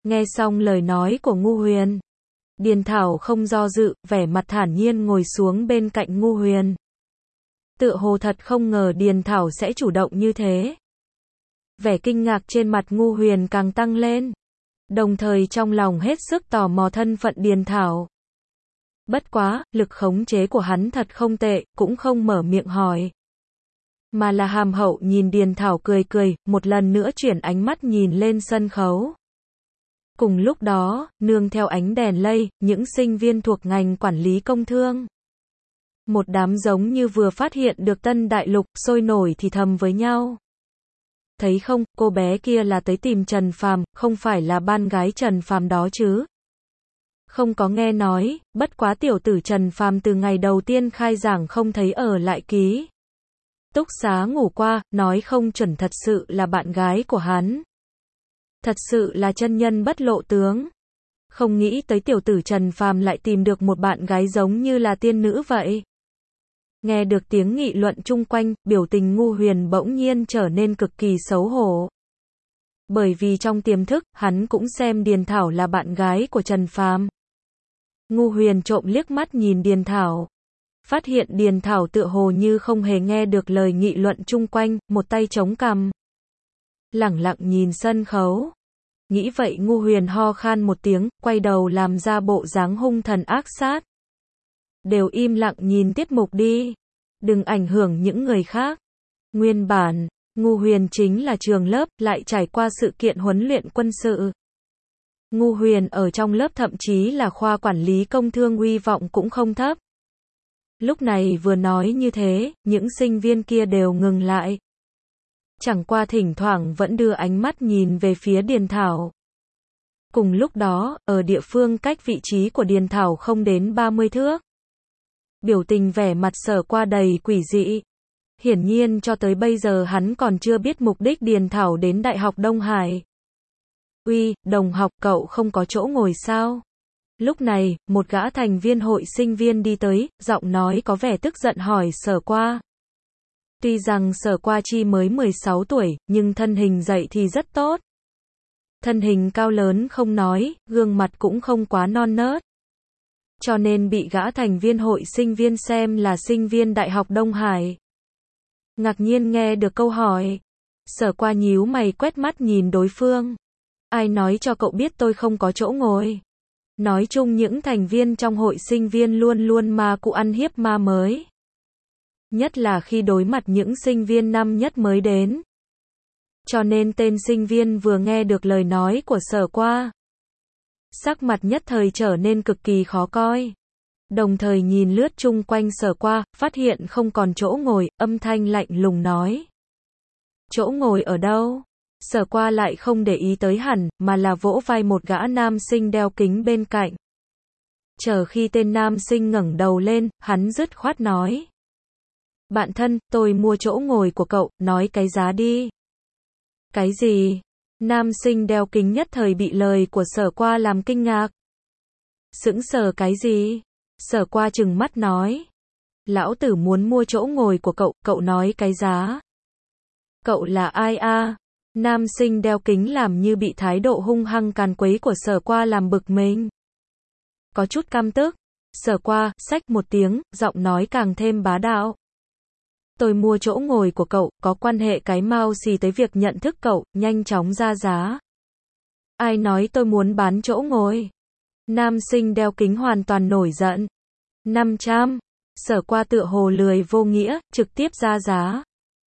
Nghe xong lời nói của Ngu Huyền, Điền Thảo không do dự, vẻ mặt thản nhiên ngồi xuống bên cạnh Ngu Huyền. Tựa hồ thật không ngờ Điền Thảo sẽ chủ động như thế. Vẻ kinh ngạc trên mặt Ngu Huyền càng tăng lên, đồng thời trong lòng hết sức tò mò thân phận Điền Thảo. Bất quá, lực khống chế của hắn thật không tệ, cũng không mở miệng hỏi, mà là hàm hậu nhìn Điền Thảo cười cười, một lần nữa chuyển ánh mắt nhìn lên sân khấu. Cùng lúc đó, nương theo ánh đèn lay, những sinh viên thuộc ngành quản lý công thương, một đám giống như vừa phát hiện được tân đại lục, sôi nổi thì thầm với nhau. Thấy không, cô bé kia là tới tìm Trần Phàm, không phải là ban gái Trần Phàm đó chứ? Không có nghe nói, bất quá tiểu tử Trần Phàm từ ngày đầu tiên khai giảng không thấy ở lại ký túc xá ngủ qua, nói không chuẩn thật sự là bạn gái của hắn. Thật sự là chân nhân bất lộ tướng. Không nghĩ tới tiểu tử Trần Phàm lại tìm được một bạn gái giống như là tiên nữ vậy. Nghe được tiếng nghị luận chung quanh, biểu tình Ngu Huyền bỗng nhiên trở nên cực kỳ xấu hổ. Bởi vì trong tiềm thức, hắn cũng xem Điền Thảo là bạn gái của Trần Phàm. Ngu Huyền trộm liếc mắt nhìn Điền Thảo, phát hiện Điền Thảo tựa hồ như không hề nghe được lời nghị luận chung quanh, một tay chống cằm, lẳng lặng nhìn sân khấu. Nghĩ vậy Ngu Huyền ho khan một tiếng, quay đầu làm ra bộ dáng hung thần ác sát. Đều im lặng nhìn tiết mục đi, đừng ảnh hưởng những người khác. Nguyên bản, Ngu Huyền chính là trường lớp, lại trải qua sự kiện huấn luyện quân sự. Ngu Huyền ở trong lớp thậm chí là khoa quản lý công thương uy vọng cũng không thấp. Lúc này vừa nói như thế, những sinh viên kia đều ngừng lại. Chẳng qua thỉnh thoảng vẫn đưa ánh mắt nhìn về phía Điền Thảo. Cùng lúc đó, ở địa phương cách vị trí của Điền Thảo không đến 30 thước. Biểu tình vẻ mặt Sở Qua đầy quỷ dị. Hiển nhiên cho tới bây giờ hắn còn chưa biết mục đích Điền Thảo đến Đại học Đông Hải. Uy, đồng học, cậu không có chỗ ngồi sao? Lúc này, một gã thành viên hội sinh viên đi tới, giọng nói có vẻ tức giận hỏi Sở Qua. Tuy rằng Sở Qua chi mới 16 tuổi, nhưng thân hình dậy thì rất tốt. Thân hình cao lớn không nói, gương mặt cũng không quá non nớt. Cho nên bị gã thành viên hội sinh viên xem là sinh viên Đại học Đông Hải. Ngạc nhiên nghe được câu hỏi. Sở Qua nhíu mày quét mắt nhìn đối phương. Ai nói cho cậu biết tôi không có chỗ ngồi? Nói chung những thành viên trong hội sinh viên luôn luôn ma cụ ăn hiếp ma mới. Nhất là khi đối mặt những sinh viên năm nhất mới đến. Cho nên tên sinh viên vừa nghe được lời nói của Sở Qua, sắc mặt nhất thời trở nên cực kỳ khó coi. Đồng thời nhìn lướt chung quanh Sở Qua, phát hiện không còn chỗ ngồi, âm thanh lạnh lùng nói. Chỗ ngồi ở đâu? Sở Qua lại không để ý tới hẳn, mà là vỗ vai một gã nam sinh đeo kính bên cạnh. Chờ khi tên nam sinh ngẩng đầu lên, hắn dứt khoát nói. Bạn thân, tôi mua chỗ ngồi của cậu, nói cái giá đi. Cái gì? Nam sinh đeo kính nhất thời bị lời của Sở Qua làm kinh ngạc. Sững sờ cái gì? Sở Qua trừng mắt nói. Lão tử muốn mua chỗ ngồi của cậu, cậu nói cái giá. Cậu là ai a? Nam sinh đeo kính làm như bị thái độ hung hăng càn quấy của Sở Qua làm bực mình. Có chút căm tức. Sở Qua, xách một tiếng, giọng nói càng thêm bá đạo. Tôi mua chỗ ngồi của cậu, có quan hệ cái mau xì tới việc nhận thức cậu, nhanh chóng ra giá. Ai nói tôi muốn bán chỗ ngồi? Nam sinh đeo kính hoàn toàn nổi giận. 500. Sở Qua tựa hồ lười vô nghĩa, trực tiếp ra giá.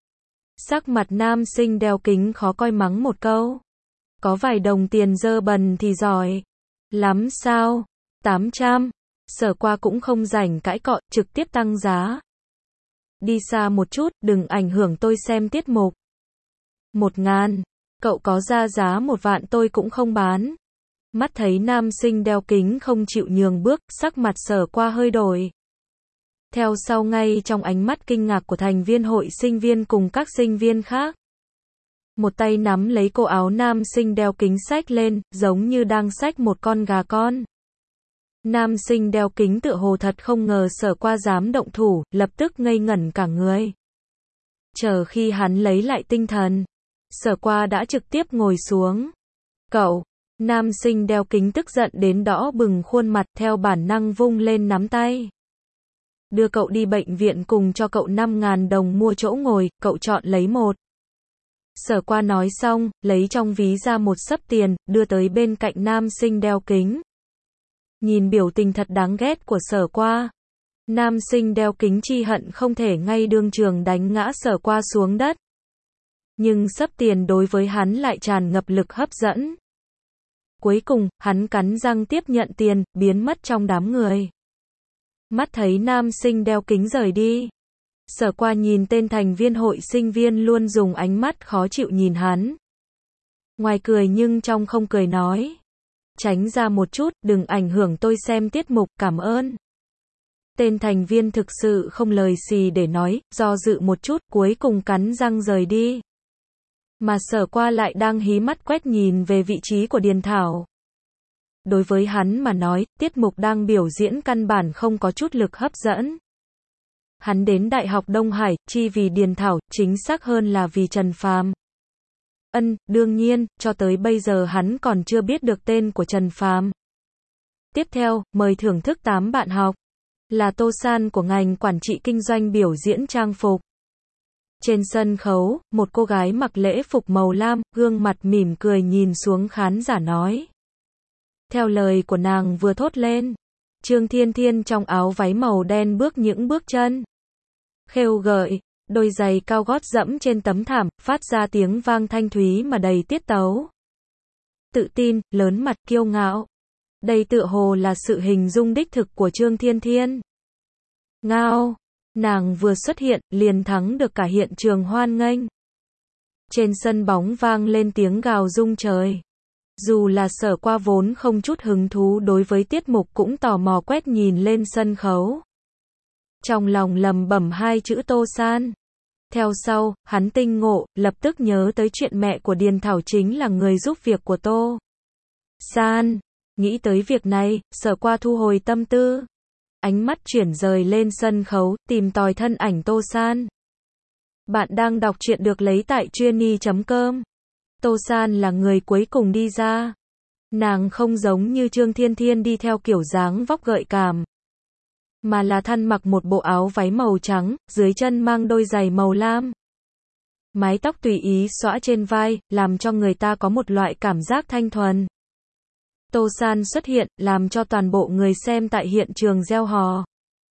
Sắc mặt nam sinh đeo kính khó coi mắng một câu. Có vài đồng tiền dơ bẩn thì giỏi. Lắm sao? 800. Sở Qua cũng không rảnh cãi cọ, trực tiếp tăng giá. Đi xa một chút, đừng ảnh hưởng tôi xem tiết mục. 1000. Cậu có ra giá 1 vạn tôi cũng không bán. Mắt thấy nam sinh đeo kính không chịu nhường bước, sắc mặt Sở Qua hơi đổi. Theo sau ngay trong ánh mắt kinh ngạc của thành viên hội sinh viên cùng các sinh viên khác. Một tay nắm lấy cổ áo nam sinh đeo kính xách lên, giống như đang xách một con gà con. Nam sinh đeo kính tựa hồ thật không ngờ Sở Qua dám động thủ, lập tức ngây ngẩn cả người. Chờ khi hắn lấy lại tinh thần, Sở Qua đã trực tiếp ngồi xuống. Cậu, Nam sinh đeo kính tức giận đến đỏ bừng khuôn mặt, theo bản năng vung lên nắm tay. Đưa cậu đi bệnh viện, cùng cho cậu 5.000 đồng mua chỗ ngồi, cậu chọn lấy một. Sở Qua nói xong, lấy trong ví ra một xấp tiền, đưa tới bên cạnh nam sinh đeo kính. Nhìn biểu tình thật đáng ghét của Sở Qua, nam sinh đeo kính chi hận không thể ngay đương trường đánh ngã Sở Qua xuống đất. Nhưng xấp tiền đối với hắn lại tràn ngập lực hấp dẫn. Cuối cùng, hắn cắn răng tiếp nhận tiền, biến mất trong đám người. Mắt thấy nam sinh đeo kính rời đi, Sở Qua nhìn tên thành viên hội sinh viên luôn dùng ánh mắt khó chịu nhìn hắn. Ngoài cười nhưng trong không cười nói. Tránh ra một chút, đừng ảnh hưởng tôi xem tiết mục, cảm ơn. Tên thành viên thực sự không lời gì để nói, do dự một chút, cuối cùng cắn răng rời đi. Mà Sở Qua lại đang hí mắt quét nhìn về vị trí của Điền Thảo. Đối với hắn mà nói, tiết mục đang biểu diễn căn bản không có chút lực hấp dẫn. Hắn đến Đại học Đông Hải, chi vì Điền Thảo, chính xác hơn là vì Trần Phàm. Đương nhiên, cho tới bây giờ hắn còn chưa biết được tên của Trần Phàm. Tiếp theo, mời thưởng thức 8 bạn học. Là Tô San của ngành quản trị kinh doanh biểu diễn trang phục. Trên sân khấu, một cô gái mặc lễ phục màu lam, gương mặt mỉm cười nhìn xuống khán giả nói. Theo lời của nàng vừa thốt lên, Trương Thiên Thiên trong áo váy màu đen bước những bước chân khêu gợi, đôi giày cao gót dẫm trên tấm thảm, phát ra tiếng vang thanh thúy mà đầy tiết tấu. Tự tin, lớn mặt, kiêu ngạo. Đây tựa hồ là sự hình dung đích thực của Trương Thiên Thiên. Ngao, nàng vừa xuất hiện, liền thắng được cả hiện trường hoan nghênh. Trên sân bóng vang lên tiếng gào rung trời. Dù là Sở Qua vốn không chút hứng thú đối với tiết mục cũng tò mò quét nhìn lên sân khấu. Trong lòng lầm bẩm hai chữ Tô San. Theo sau, hắn tinh ngộ, lập tức nhớ tới chuyện mẹ của Điền Thảo chính là người giúp việc của Tô San. Nghĩ tới việc này, Sở Qua thu hồi tâm tư. Ánh mắt chuyển rời lên sân khấu, tìm tòi thân ảnh Tô San. Bạn đang đọc truyện được lấy tại truyenee.com. Tô San là người cuối cùng đi ra. Nàng không giống như Trương Thiên Thiên đi theo kiểu dáng vóc gợi cảm, mà là thân mặc một bộ áo váy màu trắng, dưới chân mang đôi giày màu lam. Mái tóc tùy ý xõa trên vai, làm cho người ta có một loại cảm giác thanh thuần. Tô San xuất hiện, làm cho toàn bộ người xem tại hiện trường reo hò.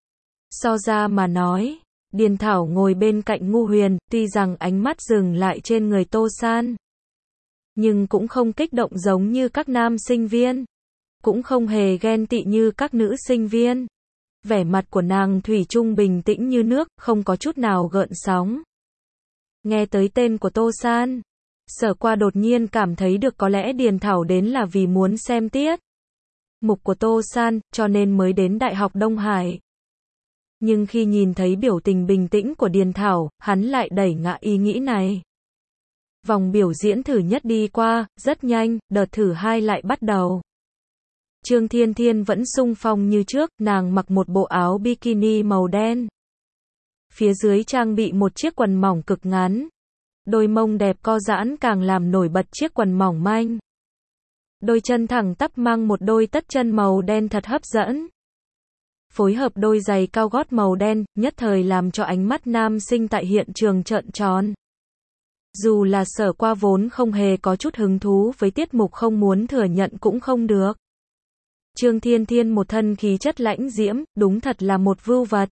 So ra mà nói, Điền Thảo ngồi bên cạnh Ngu Huyền, tuy rằng ánh mắt dừng lại trên người Tô San, nhưng cũng không kích động giống như các nam sinh viên, cũng không hề ghen tị như các nữ sinh viên. Vẻ mặt của nàng thủy chung bình tĩnh như nước, không có chút nào gợn sóng. Nghe tới tên của Tô San, Sở Qua đột nhiên cảm thấy được có lẽ Điền Thảo đến là vì muốn xem tiết mục của Tô San, cho nên mới đến Đại học Đông Hải. Nhưng khi nhìn thấy biểu tình bình tĩnh của Điền Thảo, hắn lại đẩy ngã ý nghĩ này. Vòng biểu diễn thử nhất đi qua, rất nhanh, đợt thử 2 lại bắt đầu. Trương Thiên Thiên vẫn xung phong như trước, nàng mặc một bộ áo bikini màu đen. Phía dưới trang bị một chiếc quần mỏng cực ngắn. Đôi mông đẹp co giãn càng làm nổi bật chiếc quần mỏng manh. Đôi chân thẳng tắp mang một đôi tất chân màu đen thật hấp dẫn. Phối hợp đôi giày cao gót màu đen, nhất thời làm cho ánh mắt nam sinh tại hiện trường trợn tròn. Dù là Sở Qua vốn không hề có chút hứng thú với tiết mục, không muốn thừa nhận cũng không được. Trương Thiên Thiên một thân khí chất lãnh diễm, đúng thật là một vưu vật.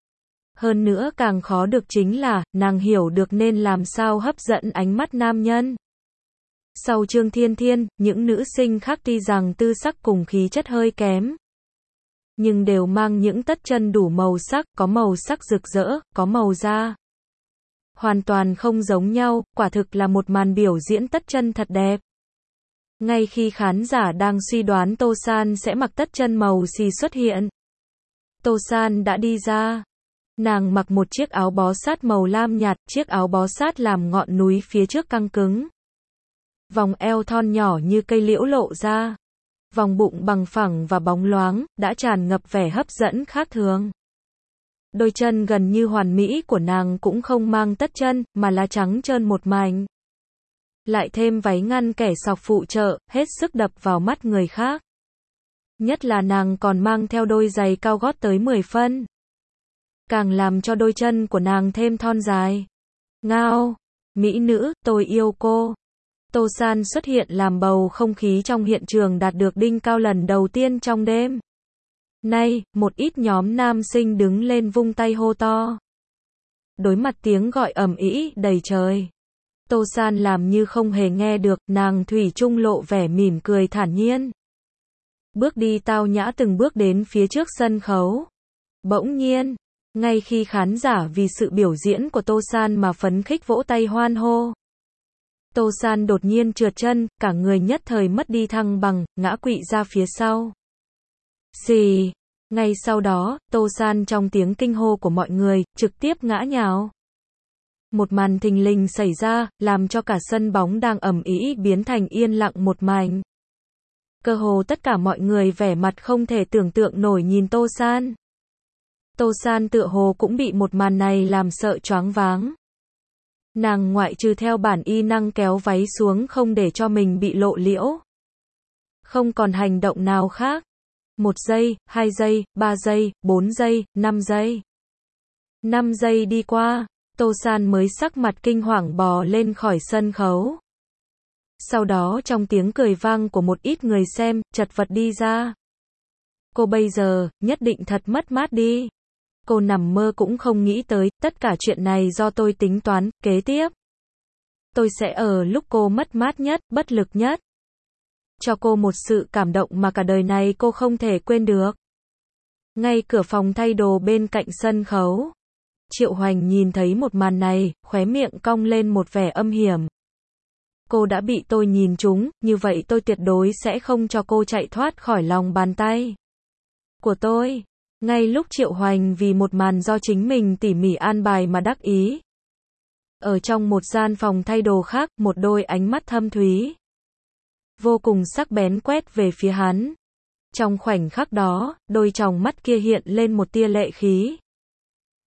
Hơn nữa càng khó được chính là, nàng hiểu được nên làm sao hấp dẫn ánh mắt nam nhân. Sau Trương Thiên Thiên, những nữ sinh khác tuy rằng tư sắc cùng khí chất hơi kém, nhưng đều mang những tất chân đủ màu sắc, có màu sắc rực rỡ, có màu da hoàn toàn không giống nhau, quả thực là một màn biểu diễn tất chân thật đẹp. Ngay khi khán giả đang suy đoán Tô San sẽ mặc tất chân màu xì xuất hiện, Tô San đã đi ra. Nàng mặc một chiếc áo bó sát màu lam nhạt, chiếc áo bó sát làm ngọn núi phía trước căng cứng. Vòng eo thon nhỏ như cây liễu lộ ra. Vòng bụng bằng phẳng và bóng loáng, đã tràn ngập vẻ hấp dẫn khác thường. Đôi chân gần như hoàn mỹ của nàng cũng không mang tất chân, mà là trắng trơn một mảnh. Lại thêm váy ngăn kẻ sọc phụ trợ, hết sức đập vào mắt người khác. Nhất là nàng còn mang theo đôi giày cao gót tới 10 phân. Càng làm cho đôi chân của nàng thêm thon dài. Ngao! Mỹ nữ, tôi yêu cô. Tô San xuất hiện làm bầu không khí trong hiện trường đạt được đỉnh cao lần đầu tiên trong đêm. Nay, một ít nhóm nam sinh đứng lên vung tay hô to. Đối mặt tiếng gọi ầm ĩ đầy trời. Tô San làm như không hề nghe được, nàng thủy chung lộ vẻ mỉm cười thản nhiên. Bước đi tao nhã từng bước đến phía trước sân khấu. Bỗng nhiên, ngay khi khán giả vì sự biểu diễn của Tô San mà phấn khích vỗ tay hoan hô. Tô San đột nhiên trượt chân, cả người nhất thời mất đi thăng bằng, ngã quỵ ra phía sau. Xì! Ngay sau đó, Tô San trong tiếng kinh hô của mọi người, trực tiếp ngã nhào. Một màn thình lình xảy ra, làm cho cả sân bóng đang ầm ĩ biến thành yên lặng một mảnh. Cơ hồ tất cả mọi người vẻ mặt không thể tưởng tượng nổi nhìn Tô San. Tô San tựa hồ cũng bị một màn này làm sợ choáng váng. Nàng ngoại trừ theo bản y năng kéo váy xuống không để cho mình bị lộ liễu. Không còn hành động nào khác. 1 giây, 2 giây, 3 giây, 4 giây, 5 giây. 5 giây đi qua, Tô San mới sắc mặt kinh hoàng bò lên khỏi sân khấu. Sau đó trong tiếng cười vang của một ít người xem, chật vật đi ra. Cô bây giờ, nhất định thật mất mát đi. Cô nằm mơ cũng không nghĩ tới, tất cả chuyện này do tôi tính toán, kế tiếp. Tôi sẽ ở lúc cô mất mát nhất, bất lực nhất. Cho cô một sự cảm động mà cả đời này cô không thể quên được. Ngay cửa phòng thay đồ bên cạnh sân khấu. Triệu Hoành nhìn thấy một màn này, khóe miệng cong lên một vẻ âm hiểm. Cô đã bị tôi nhìn trúng, như vậy tôi tuyệt đối sẽ không cho cô chạy thoát khỏi lòng bàn tay của tôi. Ngay lúc Triệu Hoành vì một màn do chính mình tỉ mỉ an bài mà đắc ý. Ở trong một gian phòng thay đồ khác, một đôi ánh mắt thâm thúy, vô cùng sắc bén quét về phía hắn. Trong khoảnh khắc đó, đôi tròng mắt kia hiện lên một tia lệ khí.